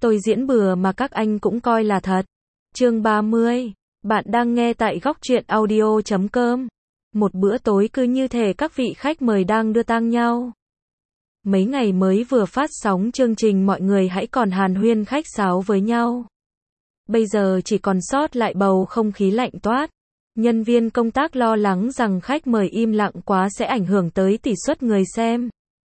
Tôi diễn bừa mà các anh cũng coi là thật. Chương 30. Bạn đang nghe tại góc truyện audio.com. Một bữa tối cứ như thể các vị khách mời đang đưa tang nhau. Mấy ngày mới vừa phát sóng chương trình mọi người hãy còn hàn huyên khách sáo với nhau. Bây giờ chỉ còn sót lại bầu không khí lạnh toát. Nhân viên công tác lo lắng rằng khách mời im lặng quá sẽ ảnh hưởng tới tỷ suất người xem.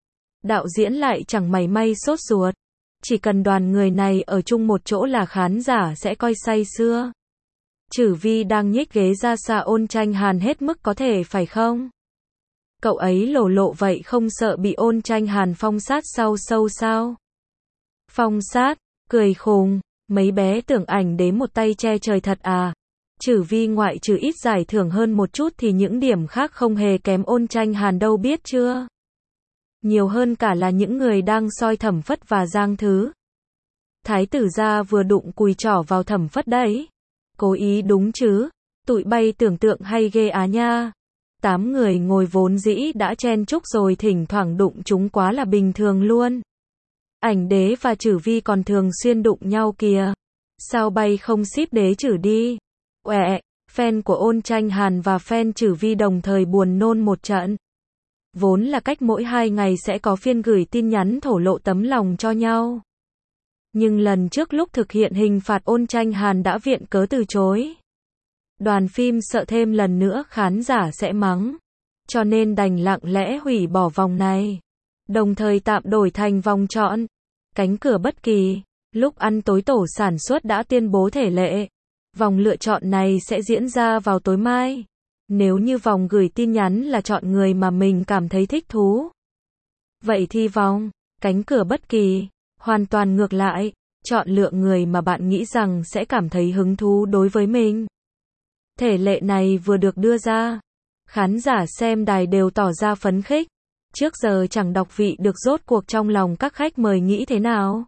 Đạo diễn lại chẳng mảy may sốt ruột. Chỉ cần đoàn người này ở chung một chỗ là khán giả sẽ coi say sưa. Chử Vi đang nhích ghế ra xa Ôn Tranh Hàn hết mức có thể phải không? Cậu ấy lổ lộ vậy không sợ bị Ôn Tranh Hàn phong sát sau sâu sao? Phong sát, cười khùng, mấy bé tưởng ảnh đế một tay che trời thật à? Chử Vi ngoại trừ ít giải thưởng hơn một chút thì những điểm khác không hề kém Ôn Tranh Hàn đâu biết chưa? Nhiều hơn cả là những người đang soi Thẩm Phất và Giang Thứ. Thái tử gia vừa đụng cùi trỏ vào Thẩm Phất đấy. Cố ý đúng chứ? Tụi bay tưởng tượng hay ghê á nha. 8 người ngồi vốn dĩ đã chen chúc rồi thỉnh thoảng đụng chúng quá là bình thường luôn. Ảnh đế và Chử Vi còn thường xuyên đụng nhau kìa. Sao bay không ship đế Chử đi? Uẹ, fan của Ôn Tranh Hàn và fan Chử Vi đồng thời buồn nôn một trận. Vốn là cách mỗi 2 ngày sẽ có phiên gửi tin nhắn thổ lộ tấm lòng cho nhau. Nhưng lần trước lúc thực hiện hình phạt Ôn Tranh Hàn đã viện cớ từ chối. Đoàn phim sợ thêm lần nữa khán giả sẽ mắng. Cho nên đành lặng lẽ hủy bỏ vòng này. Đồng thời tạm đổi thành vòng chọn. Cánh cửa bất kỳ. Lúc ăn tối tổ sản xuất đã tuyên bố thể lệ. Vòng lựa chọn này sẽ diễn ra vào tối mai. Nếu như vòng gửi tin nhắn là chọn người mà mình cảm thấy thích thú. Vậy thì vòng, cánh cửa bất kỳ, hoàn toàn ngược lại, chọn lựa người mà bạn nghĩ rằng sẽ cảm thấy hứng thú đối với mình. Thể lệ này vừa được đưa ra, khán giả xem đài đều tỏ ra phấn khích. Trước giờ chẳng đọc vị được rốt cuộc trong lòng các khách mời nghĩ thế nào.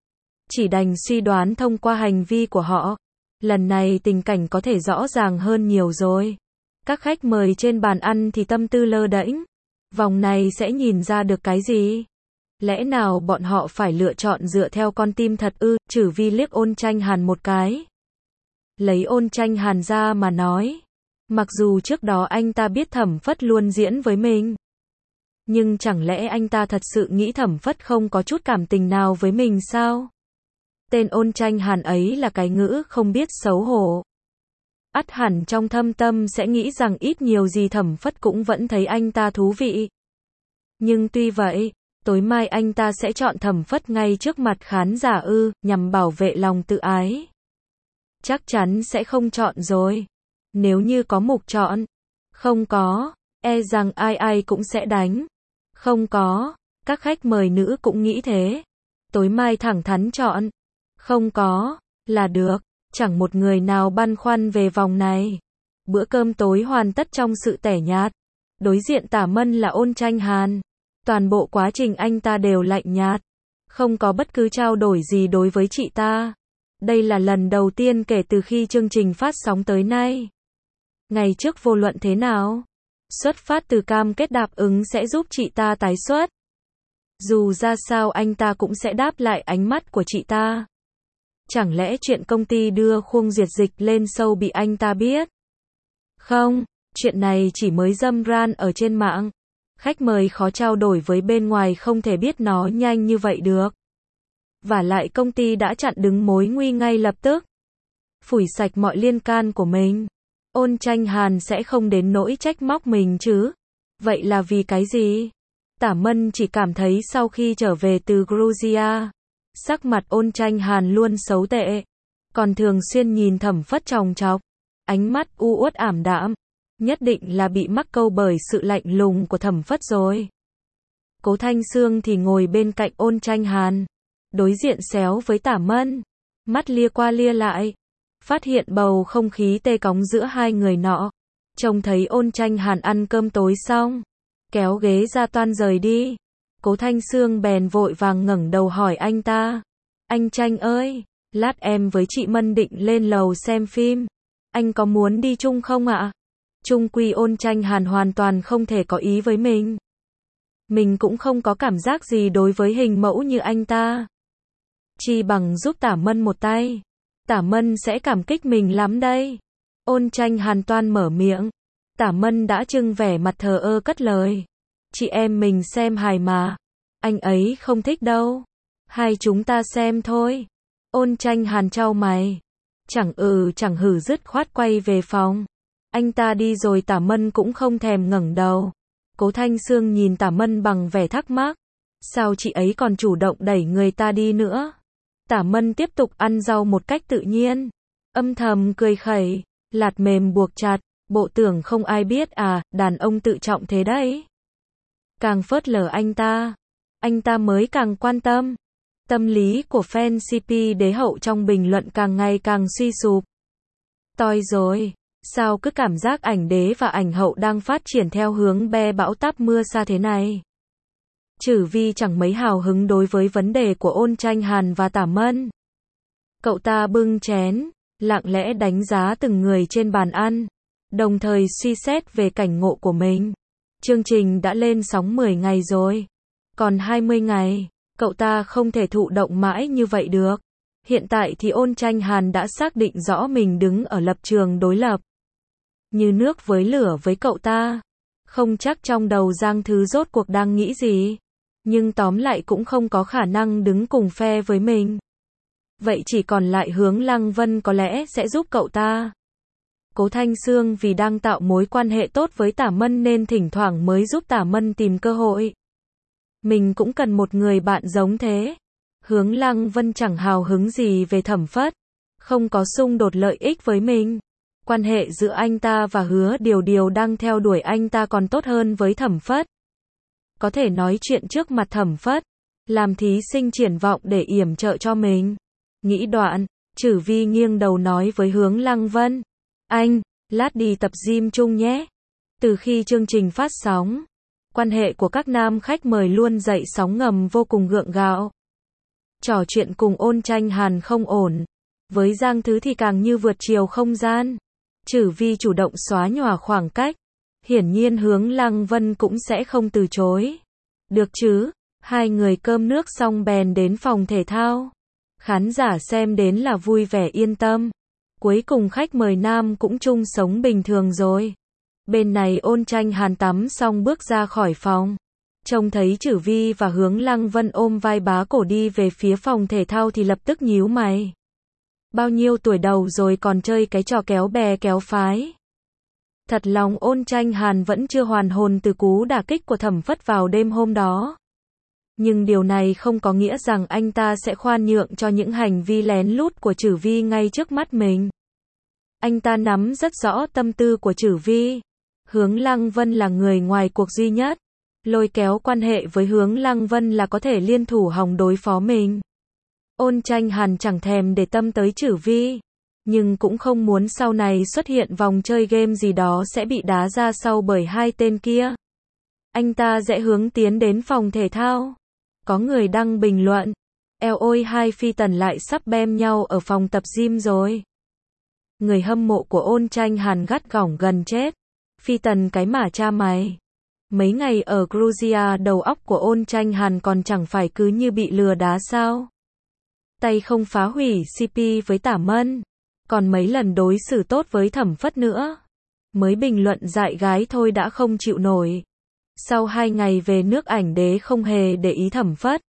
Chỉ đành suy đoán thông qua hành vi của họ. Lần này tình cảnh có thể rõ ràng hơn nhiều rồi. Các khách mời trên bàn ăn thì tâm tư lơ đễnh. Vòng này sẽ nhìn ra được cái gì? Lẽ nào bọn họ phải lựa chọn dựa theo con tim thật ư? Chử Vi liếc Ôn Tranh Hàn một cái. Lấy Ôn Tranh Hàn ra mà nói. Mặc dù trước đó anh ta biết Thẩm Phất luôn diễn với mình. Nhưng chẳng lẽ anh ta thật sự nghĩ Thẩm Phất không có chút cảm tình nào với mình sao? Tên Ôn Tranh Hàn ấy là cái ngữ không biết xấu hổ. Ắt hẳn trong thâm tâm sẽ nghĩ rằng ít nhiều gì Thẩm Phất cũng vẫn thấy anh ta thú vị. Nhưng tuy vậy, tối mai anh ta sẽ chọn Thẩm Phất ngay trước mặt khán giả ư, nhằm bảo vệ lòng tự ái. Chắc chắn sẽ không chọn rồi. Nếu như có mục chọn. Không có, e rằng ai ai cũng sẽ đánh. Không có, các khách mời nữ cũng nghĩ thế. Tối mai thẳng thắn chọn. Không có, là được. Chẳng một người nào băn khoăn về vòng này. Bữa cơm tối hoàn tất trong sự tẻ nhạt. Đối diện Tả Mân là Ôn Tranh Hàn. Toàn bộ quá trình anh ta đều lạnh nhạt. Không có bất cứ trao đổi gì đối với chị ta. Đây là lần đầu tiên kể từ khi chương trình phát sóng tới nay. Ngày trước vô luận thế nào, xuất phát từ cam kết đáp ứng sẽ giúp chị ta tái xuất. Dù ra sao anh ta cũng sẽ đáp lại ánh mắt của chị ta. Chẳng lẽ chuyện công ty đưa khuôn duyệt dịch lên show bị anh ta biết? Không, chuyện này chỉ mới râm ran ở trên mạng. Khách mời khó trao đổi với bên ngoài không thể biết nó nhanh như vậy được. Vả lại công ty đã chặn đứng mối nguy ngay lập tức. Phủi sạch mọi liên can của mình. Ôn Tranh Hàn sẽ không đến nỗi trách móc mình chứ. Vậy là vì cái gì? Tả Mân chỉ cảm thấy sau khi trở về từ Georgia, sắc mặt Ôn Tranh Hàn luôn xấu tệ. Còn thường xuyên nhìn Thẩm Phất chòng chọc. Ánh mắt u uất ảm đạm. Nhất định là bị mắc câu bởi sự lạnh lùng của Thẩm Phất rồi. Cố Thanh Sương thì ngồi bên cạnh Ôn Tranh Hàn. Đối diện xéo với Tả Mân. Mắt lia qua lia lại. Phát hiện bầu không khí tê cóng giữa hai người nọ. Trông thấy Ôn Tranh Hàn ăn cơm tối xong. Kéo ghế ra toan rời đi. Cố Thanh Sương bèn vội vàng ngẩng đầu hỏi anh ta. Anh Tranh ơi, lát em với chị Mân định lên lầu xem phim. Anh có muốn đi chung không ạ? Chung quy Ôn Tranh Hàn hoàn toàn không thể có ý với mình. Mình cũng không có cảm giác gì đối với hình mẫu như anh ta. Chi bằng giúp Tả Mân một tay. Tả Mân sẽ cảm kích mình lắm đây. Ôn Tranh Hàn toan mở miệng. Tả Mân đã trưng vẻ mặt thờ ơ cất lời. Chị em mình xem hài mà. Anh ấy không thích đâu. Hai chúng ta xem thôi. Ôn Tranh Hàn chau mày. Chẳng chẳng hử dứt khoát quay về phòng. Anh ta đi rồi Tả Mân cũng không thèm ngẩng đầu. Cố Thanh Sương nhìn Tả Mân bằng vẻ thắc mắc. Sao chị ấy còn chủ động đẩy người ta đi nữa? Tả Mân tiếp tục ăn rau một cách tự nhiên. Âm thầm cười khẩy. Lạt mềm buộc chặt. Bộ tưởng không ai biết à, đàn ông tự trọng thế đấy. Càng phớt lờ anh ta mới càng quan tâm. Tâm lý của fan CP đế hậu trong bình luận càng ngày càng suy sụp. Toi rồi, sao cứ cảm giác ảnh đế và ảnh hậu đang phát triển theo hướng be bão táp mưa xa thế này. Chử Vi chẳng mấy hào hứng đối với vấn đề của Ôn Tranh Hàn và Tả Mân. Cậu ta bưng chén, lặng lẽ đánh giá từng người trên bàn ăn, đồng thời suy xét về cảnh ngộ của mình. Chương trình đã lên sóng 10 ngày rồi, còn 20 ngày, cậu ta không thể thụ động mãi như vậy được. Hiện tại thì Ôn Tranh Hàn đã xác định rõ mình đứng ở lập trường đối lập. Như nước với lửa với cậu ta. Không chắc trong đầu Giang Thứ rốt cuộc đang nghĩ gì. Nhưng tóm lại cũng không có khả năng đứng cùng phe với mình. Vậy chỉ còn lại Hướng Lăng Vân có lẽ sẽ giúp cậu ta. Cố Thanh Sương vì đang tạo mối quan hệ tốt với Tả Mân nên thỉnh thoảng mới giúp Tả Mân tìm cơ hội. Mình cũng cần một người bạn giống thế. Hướng Lăng Vân chẳng hào hứng gì về Thẩm Phất. Không có xung đột lợi ích với mình. Quan hệ giữa anh ta và Hứa Điều Điều đang theo đuổi anh ta còn tốt hơn với Thẩm Phất. Có thể nói chuyện trước mặt Thẩm Phất. Làm thí sinh triển vọng để yểm trợ cho mình. Nghĩ đoạn, Chử Vi nghiêng đầu nói với Hướng Lăng Vân. Anh, lát đi tập gym chung nhé. Từ khi chương trình phát sóng, quan hệ của các nam khách mời luôn dậy sóng ngầm vô cùng gượng gạo. Trò chuyện cùng Ôn Tranh Hàn không ổn. Với Giang Thứ thì càng như vượt chiều không gian. Chử Vi chủ động xóa nhòa khoảng cách. Hiển nhiên Hướng Lăng Vân cũng sẽ không từ chối. Được chứ, hai người cơm nước xong bèn đến phòng thể thao. Khán giả xem đến là vui vẻ yên tâm. Cuối cùng khách mời nam cũng chung sống bình thường rồi. Bên này Ôn Tranh Hàn tắm xong bước ra khỏi phòng. Trông thấy Chử Vi và Hướng Lăng Vân ôm vai bá cổ đi về phía phòng thể thao thì lập tức nhíu mày. Bao nhiêu tuổi đầu rồi còn chơi cái trò kéo bè kéo phái. Thật lòng Ôn Tranh Hàn vẫn chưa hoàn hồn từ cú đả kích của Thẩm Phất vào đêm hôm đó. Nhưng điều này không có nghĩa rằng anh ta sẽ khoan nhượng cho những hành vi lén lút của Chử Vi ngay trước mắt mình. Anh ta nắm rất rõ tâm tư của Chử Vi. Hướng Lăng Vân là người ngoài cuộc duy nhất. Lôi kéo quan hệ với Hướng Lăng Vân là có thể liên thủ hòng đối phó mình. Ôn Tranh Hàn chẳng thèm để tâm tới Chử Vi. Nhưng cũng không muốn sau này xuất hiện vòng chơi game gì đó sẽ bị đá ra sau bởi hai tên kia. Anh ta dễ hướng tiến đến phòng thể thao. Có người đăng bình luận. Eo ôi hai phi tần lại sắp bem nhau ở phòng tập gym rồi. Người hâm mộ của Ôn Tranh Hàn gắt gỏng gần chết. Phi tần cái mà cha mày. Mấy ngày ở Georgia đầu óc của Ôn Tranh Hàn còn chẳng phải cứ như bị lừa đá sao. Tay không phá hủy CP với Tả Mân. Còn mấy lần đối xử tốt với Thẩm Phất nữa. Mới bình luận dại gái thôi đã không chịu nổi. Sau 2 ngày về nước ảnh đế không hề để ý Thẩm Phất.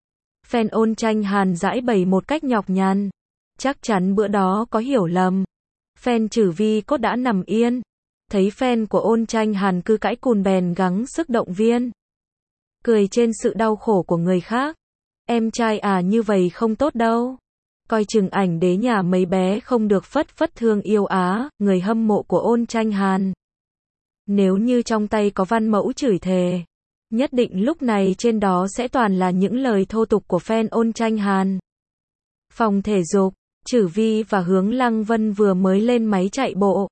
Fan Ôn Tranh Hàn giải bày một cách nhọc nhằn. Chắc chắn bữa đó có hiểu lầm. Fan Chử Vi cốt đã nằm yên. Thấy fan của Ôn Tranh Hàn cứ cãi cùn bèn gắng sức động viên. Cười trên sự đau khổ của người khác. Em trai à như vậy không tốt đâu. Coi chừng ảnh đế nhà mấy bé không được phất phất thương yêu á, người hâm mộ của Ôn Tranh Hàn. Nếu như trong tay có văn mẫu chửi thề, nhất định lúc này trên đó sẽ toàn là những lời thô tục của fan Ôn Tranh Hàn. Phòng thể dục, Chử Vi và Hướng Lăng Vân vừa mới lên máy chạy bộ.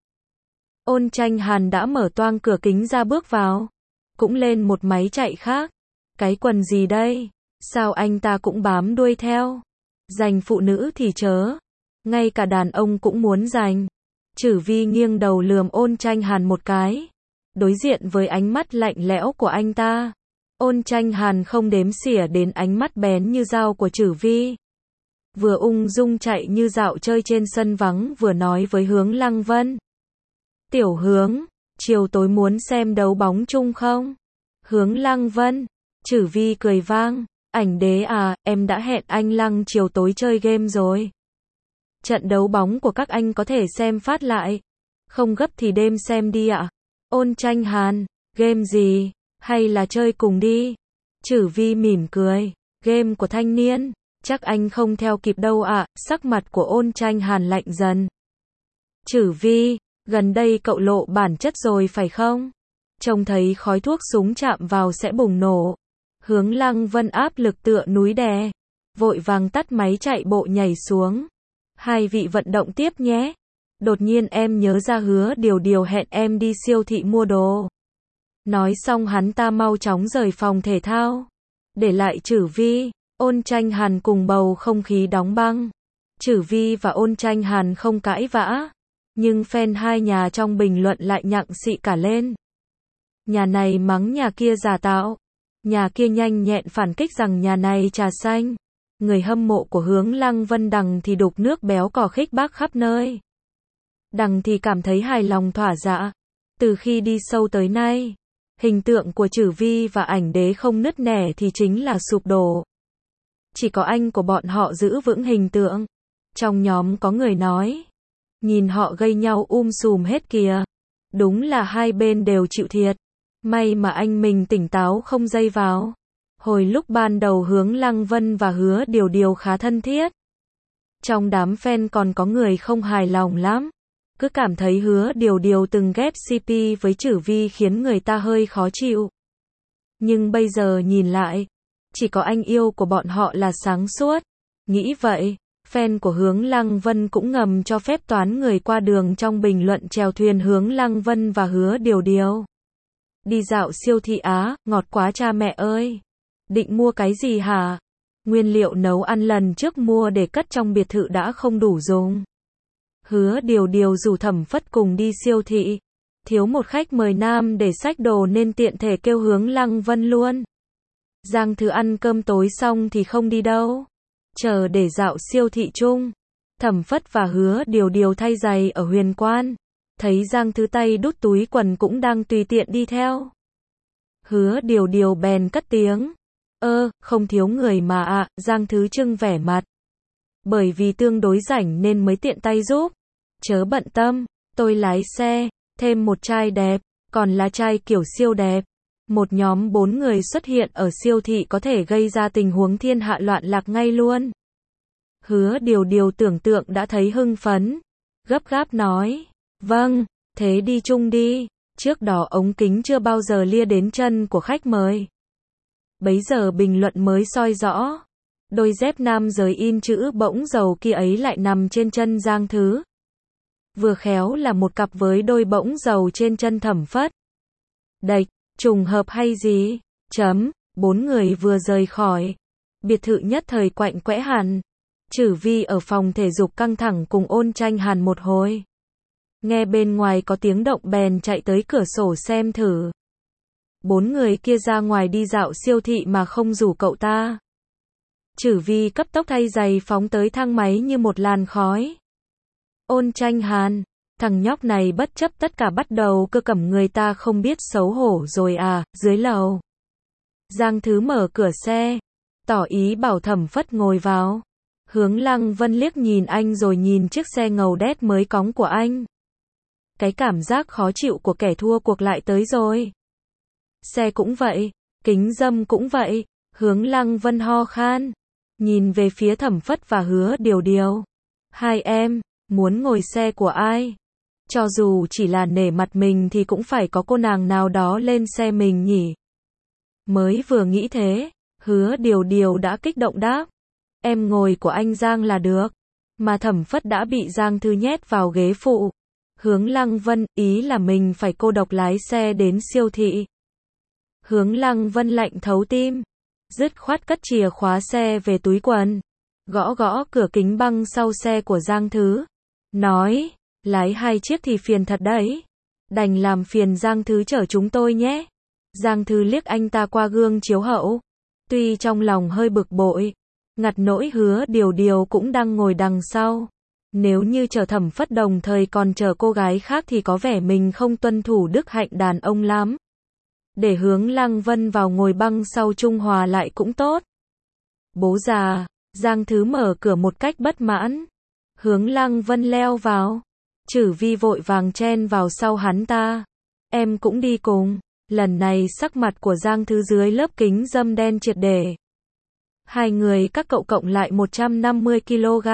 Ôn Tranh Hàn đã mở toang cửa kính ra bước vào. Cũng lên một máy chạy khác. Cái quần gì đây? Sao anh ta cũng bám đuôi theo? Giành phụ nữ thì chớ. Ngay cả đàn ông cũng muốn giành. Chử Vi nghiêng đầu lườm Ôn Tranh Hàn một cái. Đối diện với ánh mắt lạnh lẽo của anh ta. Ôn Tranh Hàn không đếm xỉa đến ánh mắt bén như dao của Chử Vi. vừa ung dung chạy như dạo chơi trên sân vắng vừa nói với Hướng Lăng Vân. Tiểu Hướng, chiều tối muốn xem đấu bóng chung không? Hướng Lăng Vân, Chử Vi cười vang, Ảnh Đế à, em đã hẹn anh Lăng chiều tối chơi game rồi. Trận đấu bóng của các anh có thể xem phát lại. Không gấp thì đêm xem đi ạ. Ôn Tranh Hàn, game gì? Hay là chơi cùng đi? Chử Vi mỉm cười, game của thanh niên, chắc anh không theo kịp đâu ạ. Sắc mặt của Ôn Tranh Hàn lạnh dần. Chử Vi, gần đây cậu lộ bản chất rồi phải không? Trông thấy khói thuốc súng chạm vào sẽ bùng nổ. Hướng Lăng Vân áp lực tựa núi đè, vội vàng tắt máy chạy bộ nhảy xuống. Hai vị vận động tiếp nhé. Đột nhiên em nhớ ra Hứa Điều hẹn em đi siêu thị mua đồ. Nói xong hắn ta mau chóng rời phòng thể thao, để lại Chử Vi, Ôn Tranh Hàn cùng bầu không khí đóng băng. Chử Vi và Ôn Tranh Hàn không cãi vã, nhưng fan hai nhà trong bình luận lại nhặng xị cả lên. Nhà này mắng nhà kia giả tạo, nhà kia nhanh nhẹn phản kích rằng nhà này trà xanh. Người hâm mộ của Hướng Lăng Vân đằng thì đục nước béo cò khích bác khắp nơi. Đằng thì cảm thấy hài lòng thỏa dạ. Từ khi đi sâu tới nay, hình tượng của Chử Vi và Ảnh Đế không nứt nẻ thì chính là sụp đổ. Chỉ có anh của bọn họ giữ vững hình tượng. Trong nhóm có người nói, nhìn họ gây nhau sùm hết kìa. Đúng là hai bên đều chịu thiệt. May mà anh mình tỉnh táo không dây vào. Hồi lúc ban đầu Hướng Lăng Vân và Hứa Điều khá thân thiết. Trong đám fan còn có người không hài lòng lắm. Cứ cảm thấy Hứa Điều từng ghép CP với Chử Vi khiến người ta hơi khó chịu. Nhưng bây giờ nhìn lại, chỉ có anh yêu của bọn họ là sáng suốt. Nghĩ vậy, fan của Hướng Lăng Vân cũng ngầm cho phép toán người qua đường trong bình luận chèo thuyền Hướng Lăng Vân và Hứa Điều. Đi dạo siêu thị á, ngọt quá cha mẹ ơi. Định mua cái gì hả? Nguyên liệu nấu ăn lần trước mua để cất trong biệt thự đã không đủ dùng. Hứa Điều rủ Thẩm Phất cùng đi siêu thị. Thiếu một khách mời nam để xách đồ nên tiện thể kêu Hướng Lăng Vân luôn. Giang Thứ ăn cơm tối xong thì không đi đâu. Chờ để dạo siêu thị chung. Thẩm Phất và Hứa Điều thay giày ở Huyền Quan. Thấy Giang Thứ tay đút túi quần cũng đang tùy tiện đi theo. Hứa Điều bèn cất tiếng. Không thiếu người mà ạ. Giang Thứ trưng vẻ mặt. Bởi vì tương đối rảnh nên mới tiện tay giúp. Chớ bận tâm, tôi lái xe, thêm một trai đẹp, còn là trai kiểu siêu đẹp. Một nhóm 4 người xuất hiện ở siêu thị có thể gây ra tình huống thiên hạ loạn lạc ngay luôn. Hứa Điều tưởng tượng đã thấy hưng phấn. Gấp gáp nói, vâng, thế đi chung đi. Trước đó ống kính chưa bao giờ lia đến chân của khách mời. Bấy giờ bình luận mới soi rõ. Đôi dép nam giới in chữ bỗng dầu kia ấy lại nằm trên chân Giang Thứ. Vừa khéo là một cặp với đôi bỗng dầu trên chân Thẩm Phất. Đệch, trùng hợp hay gì? 4 người vừa rời khỏi biệt thự nhất thời quạnh quẽ hẳn. Chử Vi ở phòng thể dục căng thẳng cùng Ôn Tranh Hàn một hồi. Nghe bên ngoài có tiếng động bèn chạy tới cửa sổ xem thử. 4 người kia ra ngoài đi dạo siêu thị mà không rủ cậu ta. Chử Vi cấp tốc thay giày phóng tới thang máy như một làn khói. Ôn Tranh Hàn, thằng nhóc này bất chấp tất cả bắt đầu cơ cẩm người ta không biết xấu hổ rồi à. Dưới lầu, Giang Thứ mở cửa xe, tỏ ý bảo Thẩm Phất ngồi vào. Hướng Lăng Vân liếc nhìn anh rồi nhìn chiếc xe ngầu đét mới cóng của anh. Cái cảm giác khó chịu của kẻ thua cuộc lại tới rồi. Xe cũng vậy, kính râm cũng vậy. Hướng Lăng Vân ho khan, nhìn về phía Thẩm Phất và Hứa Điều. Hai em, muốn ngồi xe của ai? Cho dù chỉ là nể mặt mình thì cũng phải có cô nàng nào đó lên xe mình nhỉ? Mới vừa nghĩ thế, Hứa Điều đã kích động đáp. Em ngồi của anh Giang là được. Mà Thẩm Phất đã bị Giang Thư nhét vào ghế phụ. Hướng Lăng Vân, ý là mình phải cô độc lái xe đến siêu thị. Hướng Lăng Vân lạnh thấu tim. Dứt khoát cất chìa khóa xe về túi quần. Gõ gõ cửa kính băng sau xe của Giang Thứ. Nói, lái 2 chiếc thì phiền thật đấy. Đành làm phiền Giang Thứ chở chúng tôi nhé. Giang Thứ liếc anh ta qua gương chiếu hậu. Tuy trong lòng hơi bực bội, Ngặt nỗi Hứa Điều Điều cũng đang ngồi đằng sau. Nếu như chờ Thẩm Phất đồng thời còn chờ cô gái khác thì có vẻ mình không tuân thủ đức hạnh đàn ông lắm. Để Hướng Lăng Vân vào ngồi băng sau trung hòa lại cũng tốt. Bố già, Giang Thứ mở cửa một cách bất mãn. Hướng Lăng Vân leo vào. Chử Vi vội vàng chen vào sau hắn ta. Em cũng đi cùng. Lần này sắc mặt của Giang Thứ dưới lớp kính râm đen triệt để. Hai người các cậu cộng lại 150 kg.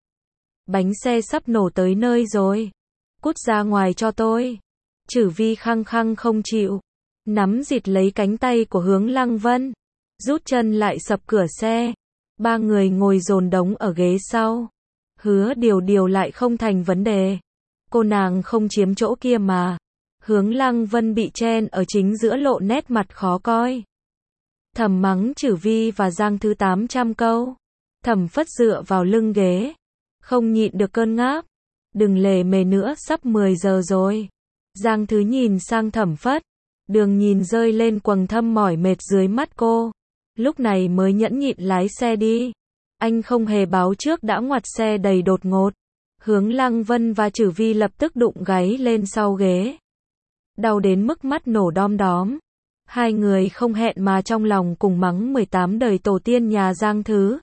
Bánh xe sắp nổ tới nơi rồi. Cút ra ngoài cho tôi. Chử Vi khăng khăng không chịu. Nắm dịt lấy cánh tay của Hướng Lăng Vân. Rút chân lại sập cửa xe. Ba người ngồi dồn đống ở ghế sau. Hứa Điều Điều lại không thành vấn đề. Cô nàng không chiếm chỗ kia mà. Hướng Lăng Vân bị chen ở chính giữa lộ nét mặt khó coi. Thầm mắng Chử Vi và Giang Thứ 800 câu. Thẩm Phất dựa vào lưng ghế. Không nhịn được cơn ngáp. Đừng lề mề nữa, sắp 10 giờ rồi. Giang Thứ nhìn sang Thẩm Phất. Đường nhìn rơi lên quầng thâm mỏi mệt dưới mắt cô. Lúc này mới nhẫn nhịn lái xe đi. Anh không hề báo trước đã ngoặt xe đầy đột ngột. Hướng Lăng Vân và Chử Vi lập tức đụng gáy lên sau ghế. Đau đến mức mắt nổ đom đóm. Hai người không hẹn mà trong lòng cùng mắng 18 đời tổ tiên nhà Giang Thứ.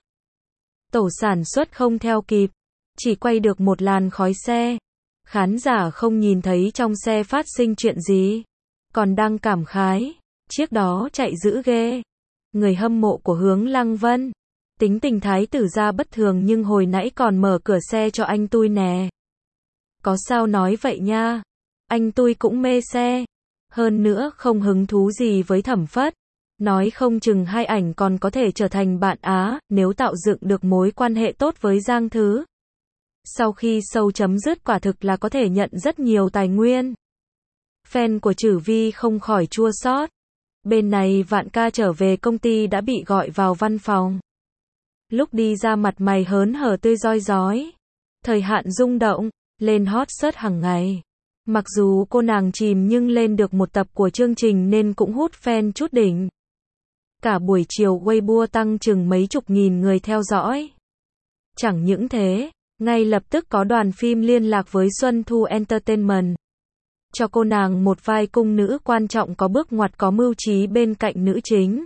Tổ sản xuất không theo kịp. Chỉ quay được một làn khói xe. Khán giả không nhìn thấy trong xe phát sinh chuyện gì. Còn đang cảm khái. Chiếc đó chạy dữ ghê. Người hâm mộ của Hướng Lăng Vân. Tính tình thái tử ra bất thường nhưng hồi nãy còn mở cửa xe cho anh tui nè. Có sao nói vậy nha. Anh tui cũng mê xe. Hơn nữa không hứng thú gì với Thẩm Phất. Nói không chừng hai ảnh còn có thể trở thành bạn Á, nếu tạo dựng được mối quan hệ tốt với Giang Thứ. Sau khi show chấm dứt quả thực là có thể nhận rất nhiều tài nguyên. Fan của Chử Vi không khỏi chua xót. Bên này Vạn Ca trở về công ty đã bị gọi vào văn phòng. Lúc đi ra mặt mày hớn hở tươi rói rói. Thời hạn rung động, lên hot search hàng ngày. Mặc dù cô nàng chìm nhưng lên được một tập của chương trình nên cũng hút fan chút đỉnh. Cả buổi chiều Weibo tăng chừng mấy chục nghìn người theo dõi. Chẳng những thế, ngay lập tức có đoàn phim liên lạc với Xuân Thu Entertainment. Cho cô nàng một vai cung nữ quan trọng có bước ngoặt có mưu trí bên cạnh nữ chính.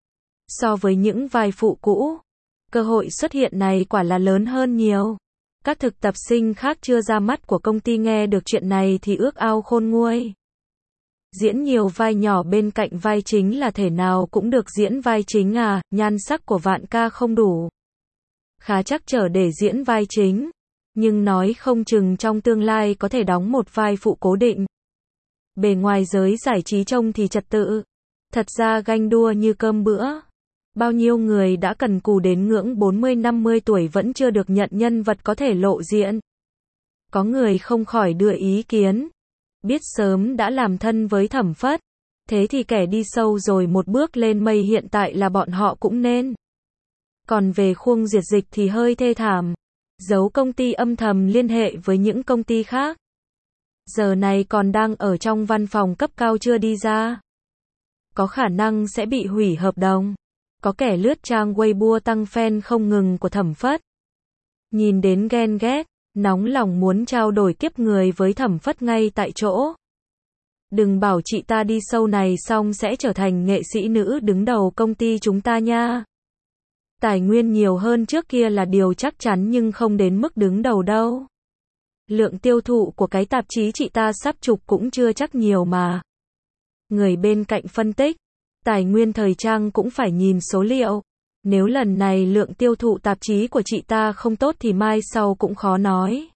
So với những vai phụ cũ, cơ hội xuất hiện này quả là lớn hơn nhiều. Các thực tập sinh khác chưa ra mắt của công ty nghe được chuyện này thì ước ao khôn nguôi. Diễn nhiều vai nhỏ bên cạnh vai chính là thể nào cũng được diễn vai chính à, nhan sắc của Vạn Ca không đủ. Khá chắc trở để diễn vai chính. Nhưng nói không chừng trong tương lai có thể đóng một vai phụ cố định. Bề ngoài giới giải trí trông thì trật tự. Thật ra ganh đua như cơm bữa. Bao nhiêu người đã cần cù đến ngưỡng 40-50 tuổi vẫn chưa được nhận nhân vật có thể lộ diện. Có người không khỏi đưa ý kiến. Biết sớm đã làm thân với Thẩm Phất. Thế thì kẻ đi sâu rồi một bước lên mây hiện tại là bọn họ cũng nên. Còn về Khuông Diệt Dịch thì hơi thê thảm. Giấu công ty âm thầm liên hệ với những công ty khác. Giờ này còn đang ở trong văn phòng cấp cao chưa đi ra. Có khả năng sẽ bị hủy hợp đồng. Có kẻ lướt trang Weibo tăng fan không ngừng của Thẩm Phất. Nhìn đến ghen ghét, nóng lòng muốn trao đổi kiếp người với Thẩm Phất ngay tại chỗ. Đừng bảo chị ta đi show này xong sẽ trở thành nghệ sĩ nữ đứng đầu công ty chúng ta nha. Tài nguyên nhiều hơn trước kia là điều chắc chắn nhưng không đến mức đứng đầu đâu. Lượng tiêu thụ của cái tạp chí chị ta sắp chụp cũng chưa chắc nhiều mà. Người bên cạnh phân tích, tài nguyên thời trang cũng phải nhìn số liệu. Nếu lần này lượng tiêu thụ tạp chí của chị ta không tốt thì mai sau cũng khó nói.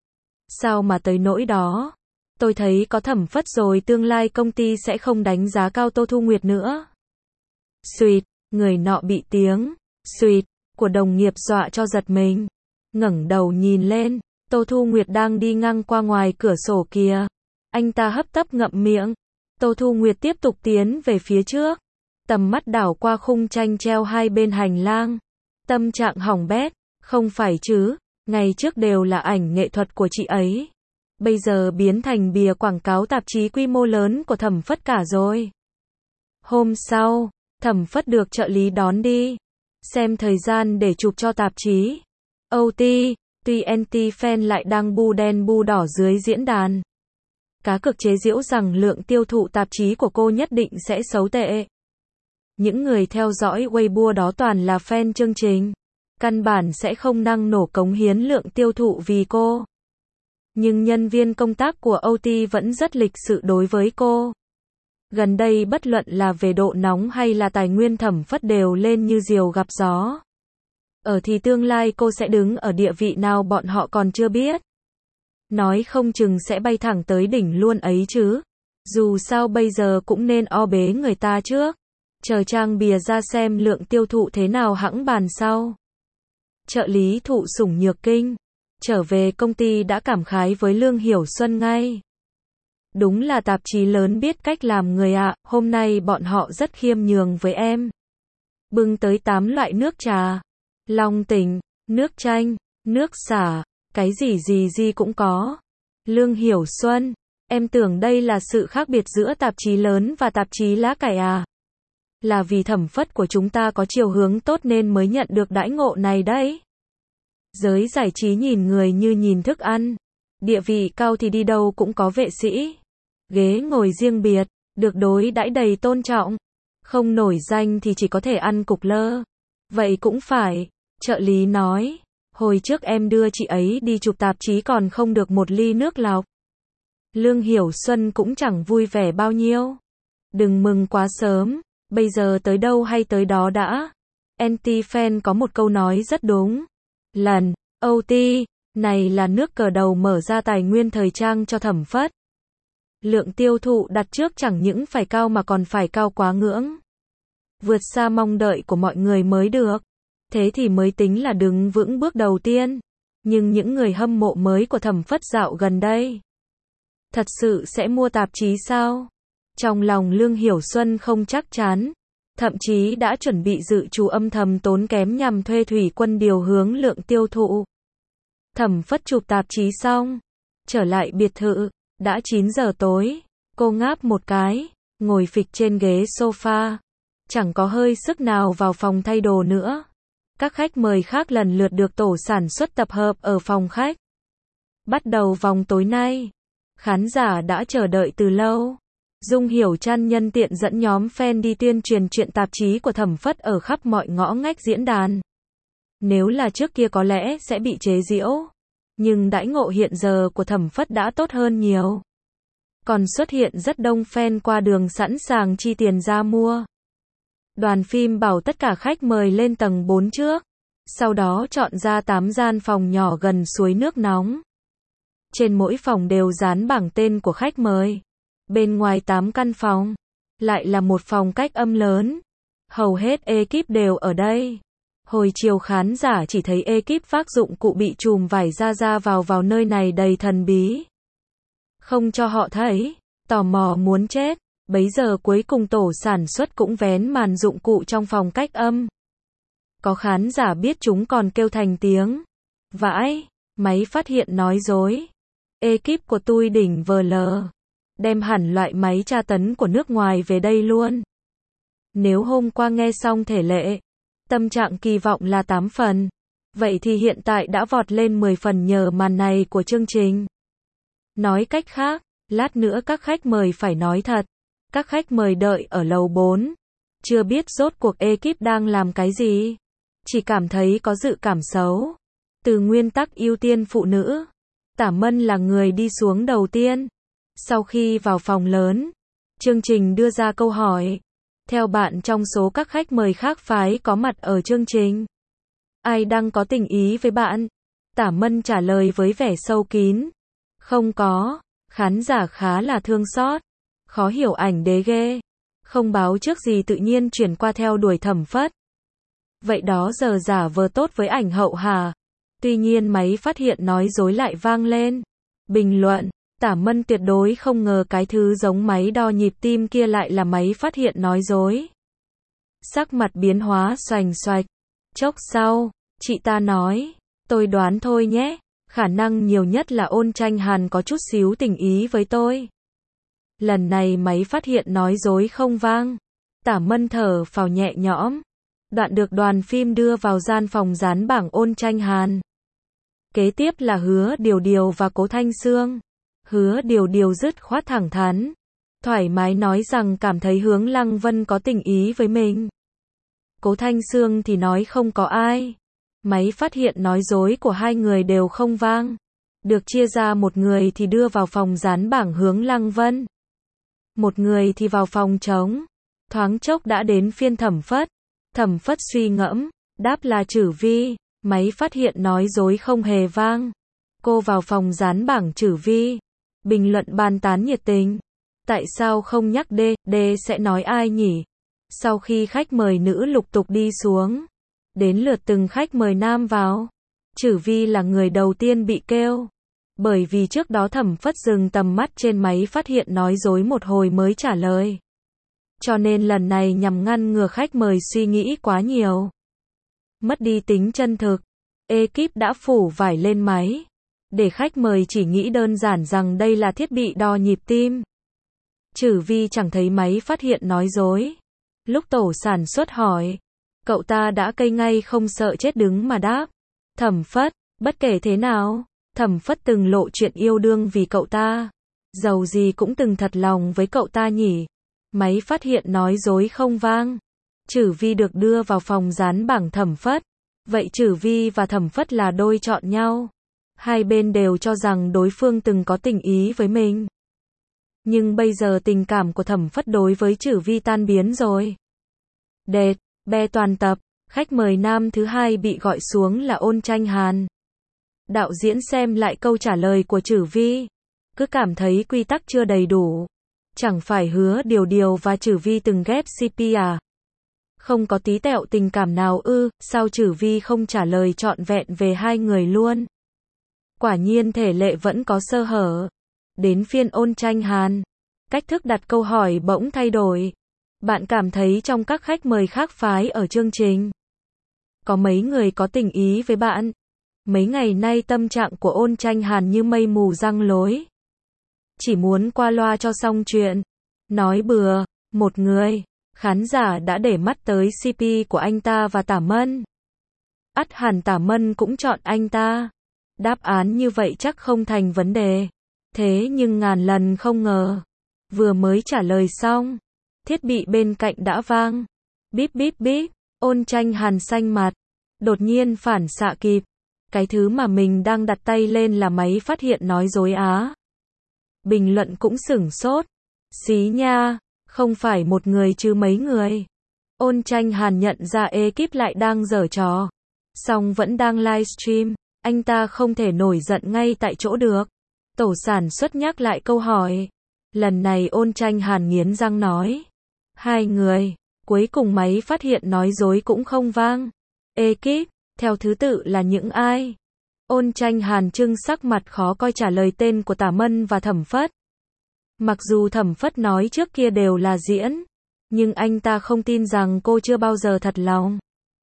Sao mà tới nỗi đó? Tôi thấy có Thẩm Phất rồi tương lai công ty sẽ không đánh giá cao Tô Thu Nguyệt nữa. Xuỵt, người nọ bị tiếng xuỵt của đồng nghiệp dọa cho giật mình. Ngẩng đầu nhìn lên, Tô Thu Nguyệt đang đi ngang qua ngoài cửa sổ kìa. Anh ta hấp tấp ngậm miệng. Tô Thu Nguyệt tiếp tục tiến về phía trước. Tầm mắt đảo qua khung tranh treo hai bên hành lang. Tâm trạng hỏng bét, không phải chứ, ngày trước đều là ảnh nghệ thuật của chị ấy. Bây giờ biến thành bìa quảng cáo tạp chí quy mô lớn của Thẩm Phất cả rồi. Hôm sau, Thẩm Phất được trợ lý đón đi. Xem thời gian để chụp cho tạp chí. OT, TNT fan lại đang bu đen bu đỏ dưới diễn đàn. Cá cược chế giễu rằng lượng tiêu thụ tạp chí của cô nhất định sẽ xấu tệ. Những người theo dõi Weibo đó toàn là fan chương trình. Căn bản sẽ không năng nổ cống hiến lượng tiêu thụ vì cô. Nhưng nhân viên công tác của OT vẫn rất lịch sự đối với cô. Gần đây bất luận là về độ nóng hay là tài nguyên Thẩm Phất đều lên như diều gặp gió. Ở thì tương lai cô sẽ đứng ở địa vị nào bọn họ còn chưa biết. Nói không chừng sẽ bay thẳng tới đỉnh luôn ấy chứ. Dù sao bây giờ cũng nên o bế người ta trước. Chờ trang bìa ra xem lượng tiêu thụ thế nào hẵng bàn sau. Trợ lý thụ sủng nhược kinh. Trở về công ty đã cảm khái với Lương Hiểu Xuân ngay. Đúng là tạp chí lớn biết cách làm người ạ, hôm nay bọn họ rất khiêm nhường với em. Bưng tới 8 loại nước trà. Long tỉnh, nước chanh, nước xả, cái gì cũng có. Lương Hiểu Xuân, em tưởng đây là sự khác biệt giữa tạp chí lớn và tạp chí lá cải à? Là vì Thẩm Phất của chúng ta có chiều hướng tốt nên mới nhận được đãi ngộ này đấy. Giới giải trí nhìn người như nhìn thức ăn. Địa vị cao thì đi đâu cũng có vệ sĩ. Ghế ngồi riêng biệt, được đối đãi đầy tôn trọng. Không nổi danh thì chỉ có thể ăn cục lơ. Vậy cũng phải, trợ lý nói. Hồi trước em đưa chị ấy đi chụp tạp chí còn không được một ly nước lọc. Lương Hiểu Xuân cũng chẳng vui vẻ bao nhiêu. Đừng mừng quá sớm, bây giờ tới đâu hay tới đó đã. Anti-fan có một câu nói rất đúng. Lần, OT, này là nước cờ đầu mở ra tài nguyên thời trang cho Thẩm Phất. Lượng tiêu thụ đặt trước chẳng những phải cao mà còn phải cao quá ngưỡng. Vượt xa mong đợi của mọi người mới được. Thế thì mới tính là đứng vững bước đầu tiên. Nhưng những người hâm mộ mới của Thẩm Phất dạo gần đây, thật sự sẽ mua tạp chí sao? Trong lòng Lương Hiểu Xuân không chắc chắn. Thậm chí đã chuẩn bị dự trù âm thầm tốn kém nhằm thuê thủy quân điều hướng lượng tiêu thụ. Thẩm Phất chụp tạp chí xong. Trở lại biệt thự. Đã 9 giờ tối. Cô ngáp một cái. Ngồi phịch trên ghế sofa. Chẳng có hơi sức nào vào phòng thay đồ nữa. Các khách mời khác lần lượt được tổ sản xuất tập hợp ở phòng khách. Bắt đầu vòng tối nay. Khán giả đã chờ đợi từ lâu. Dung Hiểu Trăn nhân tiện dẫn nhóm fan đi tuyên truyền chuyện tạp chí của Thẩm Phất ở khắp mọi ngõ ngách diễn đàn. Nếu là trước kia có lẽ sẽ bị chế giễu. Nhưng đãi ngộ hiện giờ của Thẩm Phất đã tốt hơn nhiều. Còn xuất hiện rất đông fan qua đường sẵn sàng chi tiền ra mua. Đoàn phim bảo tất cả khách mời lên tầng 4 trước. Sau đó chọn ra 8 gian phòng nhỏ gần suối nước nóng. Trên mỗi phòng đều dán bảng tên của khách mời. Bên ngoài 8 căn phòng, lại là một phòng cách âm lớn. Hầu hết ekip đều ở đây. Hồi chiều khán giả chỉ thấy ekip vác dụng cụ bị chùm vải ra vào nơi này đầy thần bí. Không cho họ thấy, tò mò muốn chết. Bấy giờ cuối cùng tổ sản xuất cũng vén màn dụng cụ trong phòng cách âm. Có khán giả biết chúng còn kêu thành tiếng. Vãi, máy phát hiện nói dối. Ekip của tôi đỉnh VL. Đem hẳn loại máy tra tấn của nước ngoài về đây luôn. Nếu hôm qua nghe xong thể lệ, tâm trạng kỳ vọng là 8 phần. Vậy thì hiện tại đã vọt lên 10 phần nhờ màn này của chương trình. Nói cách khác, lát nữa các khách mời phải nói thật. Các khách mời đợi ở lầu 4. Chưa biết rốt cuộc ekip đang làm cái gì. Chỉ cảm thấy có dự cảm xấu. Từ nguyên tắc ưu tiên phụ nữ, Tả Mân là người đi xuống đầu tiên. Sau khi vào phòng lớn, chương trình đưa ra câu hỏi. Theo bạn trong số các khách mời khác phái có mặt ở chương trình, ai đang có tình ý với bạn? Tả Mân trả lời với vẻ sâu kín. Không có. Khán giả khá là thương xót. Khó hiểu ảnh đế ghê. Không báo trước gì tự nhiên chuyển qua theo đuổi Thẩm Phất. Vậy đó giờ giả vờ tốt với ảnh hậu hả? Tuy nhiên máy phát hiện nói dối lại vang lên. Bình luận. Tả Mân tuyệt đối không ngờ cái thứ giống máy đo nhịp tim kia lại là máy phát hiện nói dối. Sắc mặt biến hóa xoành xoạch. Chốc sau, chị ta nói. Tôi đoán thôi nhé. Khả năng nhiều nhất là Ôn Tranh Hàn có chút xíu tình ý với tôi. Lần này máy phát hiện nói dối không vang. Tả Mân thở phào nhẹ nhõm. Đoạn được đoàn phim đưa vào gian phòng dán bảng Ôn Tranh Hàn. Kế tiếp là Hứa Điều Điều và Cố Thanh Sương. Hứa Điều Điều dứt khoát thẳng thắn, thoải mái nói rằng cảm thấy Hướng Lăng Vân có tình ý với mình. Cố Thanh Sương thì nói không có ai. Máy phát hiện nói dối của hai người đều không vang. Được chia ra, một người thì đưa vào phòng dán bảng Hướng Lăng Vân, một người thì vào phòng trống. Thoáng chốc đã đến phiên Thẩm Phất. Thẩm Phất suy ngẫm, đáp là Chử Vi. Máy phát hiện nói dối không hề vang. Cô vào phòng dán bảng Chử Vi, bình luận bàn tán nhiệt tình. Tại sao không nhắc D, D sẽ nói ai nhỉ? Sau khi khách mời nữ lục tục đi xuống, đến lượt từng khách mời nam vào. Chử Vi là người đầu tiên bị kêu. Bởi vì trước đó Thẩm Phất dừng tầm mắt trên máy phát hiện nói dối một hồi mới trả lời. Cho nên lần này nhằm ngăn ngừa khách mời suy nghĩ quá nhiều, mất đi tính chân thực, ekip đã phủ vải lên máy, để khách mời chỉ nghĩ đơn giản rằng đây là thiết bị đo nhịp tim. Chử Vi chẳng thấy máy phát hiện nói dối. Lúc tổ sản xuất hỏi, cậu ta đã cây ngay không sợ chết đứng mà đáp. Thẩm Phất, bất kể thế nào, Thẩm Phất từng lộ chuyện yêu đương vì cậu ta. Dầu gì cũng từng thật lòng với cậu ta nhỉ. Máy phát hiện nói dối không vang. Chử Vi được đưa vào phòng dán bảng Thẩm Phất. Vậy Chử Vi và Thẩm Phất là đôi chọn nhau. Hai bên đều cho rằng đối phương từng có tình ý với mình. Nhưng bây giờ tình cảm của Thẩm Phất đối với Chử Vi tan biến rồi. Đệt, be toàn tập, khách mời nam thứ hai bị gọi xuống là Ôn Tranh Hàn. Đạo diễn xem lại câu trả lời của Chử Vi, cứ cảm thấy quy tắc chưa đầy đủ. Chẳng phải Hứa Điều Điều và Chử Vi từng ghép CP à? Không có tí tẹo tình cảm nào ư? Sao Chử Vi không trả lời trọn vẹn về hai người luôn? Quả nhiên thể lệ vẫn có sơ hở. Đến phiên Ôn Tranh Hàn, cách thức đặt câu hỏi bỗng thay đổi. Bạn cảm thấy trong các khách mời khác phái ở chương trình, có mấy người có tình ý với bạn? Mấy ngày nay tâm trạng của Ôn Tranh Hàn như mây mù giăng lối. Chỉ muốn qua loa cho xong chuyện. Nói bừa, một người, khán giả đã để mắt tới CP của anh ta và Tả Mân. Ắt hẳn Tả Mân cũng chọn anh ta. Đáp án như vậy chắc không thành vấn đề. Thế nhưng ngàn lần không ngờ, vừa mới trả lời xong, thiết bị bên cạnh đã vang. Bíp bíp bíp, Ôn Tranh Hàn xanh mặt, đột nhiên phản xạ kịp. Cái thứ mà mình đang đặt tay lên là máy phát hiện nói dối á. Bình luận cũng sửng sốt. Xí nha, không phải một người chứ mấy người. Ôn Tranh Hàn nhận ra ekip lại đang giở trò. Song vẫn đang livestream, anh ta không thể nổi giận ngay tại chỗ được. Tổ sản xuất nhắc lại câu hỏi. Lần này Ôn Tranh Hàn nghiến răng nói. Hai người, cuối cùng máy phát hiện nói dối cũng không vang. Ekip, theo thứ tự là những ai? Ôn Tranh Hàn trưng sắc mặt khó coi trả lời tên của Tả Mân và Thẩm Phất. Mặc dù Thẩm Phất nói trước kia đều là diễn, nhưng anh ta không tin rằng cô chưa bao giờ thật lòng.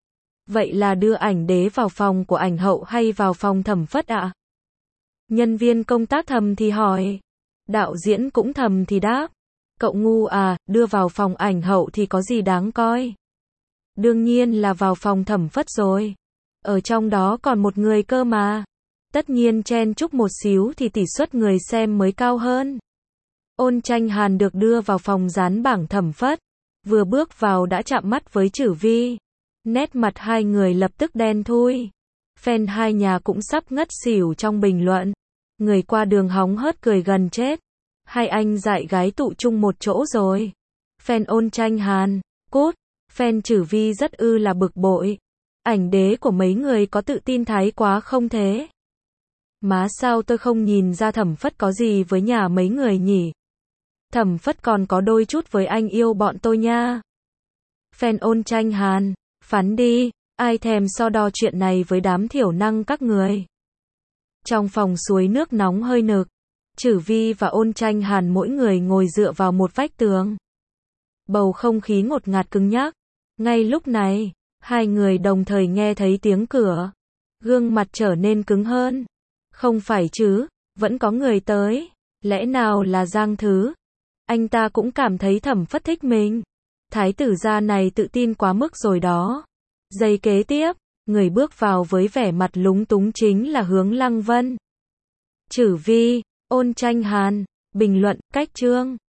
Vậy là đưa ảnh đế vào phòng của ảnh hậu hay vào phòng Thẩm Phất ạ? Nhân viên công tác thầm thì hỏi. Đạo diễn cũng thầm thì đáp. Cậu ngu à, đưa vào phòng ảnh hậu thì có gì đáng coi? Đương nhiên là vào phòng Thẩm Phất rồi. Ở trong đó còn một người cơ mà. Tất nhiên chen chúc một xíu thì tỷ suất người xem mới cao hơn. Ôn Tranh Hàn được đưa vào phòng dán bảng Thẩm Phất. Vừa bước vào đã chạm mắt với Chử Vi. Nét mặt hai người lập tức đen thui. Fan hai nhà cũng sắp ngất xỉu trong bình luận. Người qua đường hóng hớt cười gần chết. Hai anh dại gái tụ chung một chỗ rồi. Fan Ôn Tranh Hàn, cút. Fan Chử Vi rất là bực bội. Ảnh đế của mấy người có tự tin thái quá không thế? Má sao tôi không nhìn ra Thẩm Phất có gì với nhà mấy người nhỉ? Thẩm Phất còn có đôi chút với anh yêu bọn tôi nha. Fan Ôn Tranh Hàn, phán đi, ai thèm so đo chuyện này với đám thiểu năng các người. Trong phòng suối nước nóng hơi nực, Chử Vi và Ôn Tranh Hàn mỗi người ngồi dựa vào một vách tường. Bầu không khí ngột ngạt cứng nhắc. Ngay lúc này, hai người đồng thời nghe thấy tiếng cửa. Gương mặt trở nên cứng hơn. Không phải chứ, vẫn có người tới. Lẽ nào là Giang Thứ? Anh ta cũng cảm thấy Thẩm Phất thích mình. Thái tử gia này tự tin quá mức rồi đó. Giây kế tiếp, người bước vào với vẻ mặt lúng túng chính là Hướng Lăng Vân. Chử Vi, Ôn Tranh Hàn, bình luận, cách chương.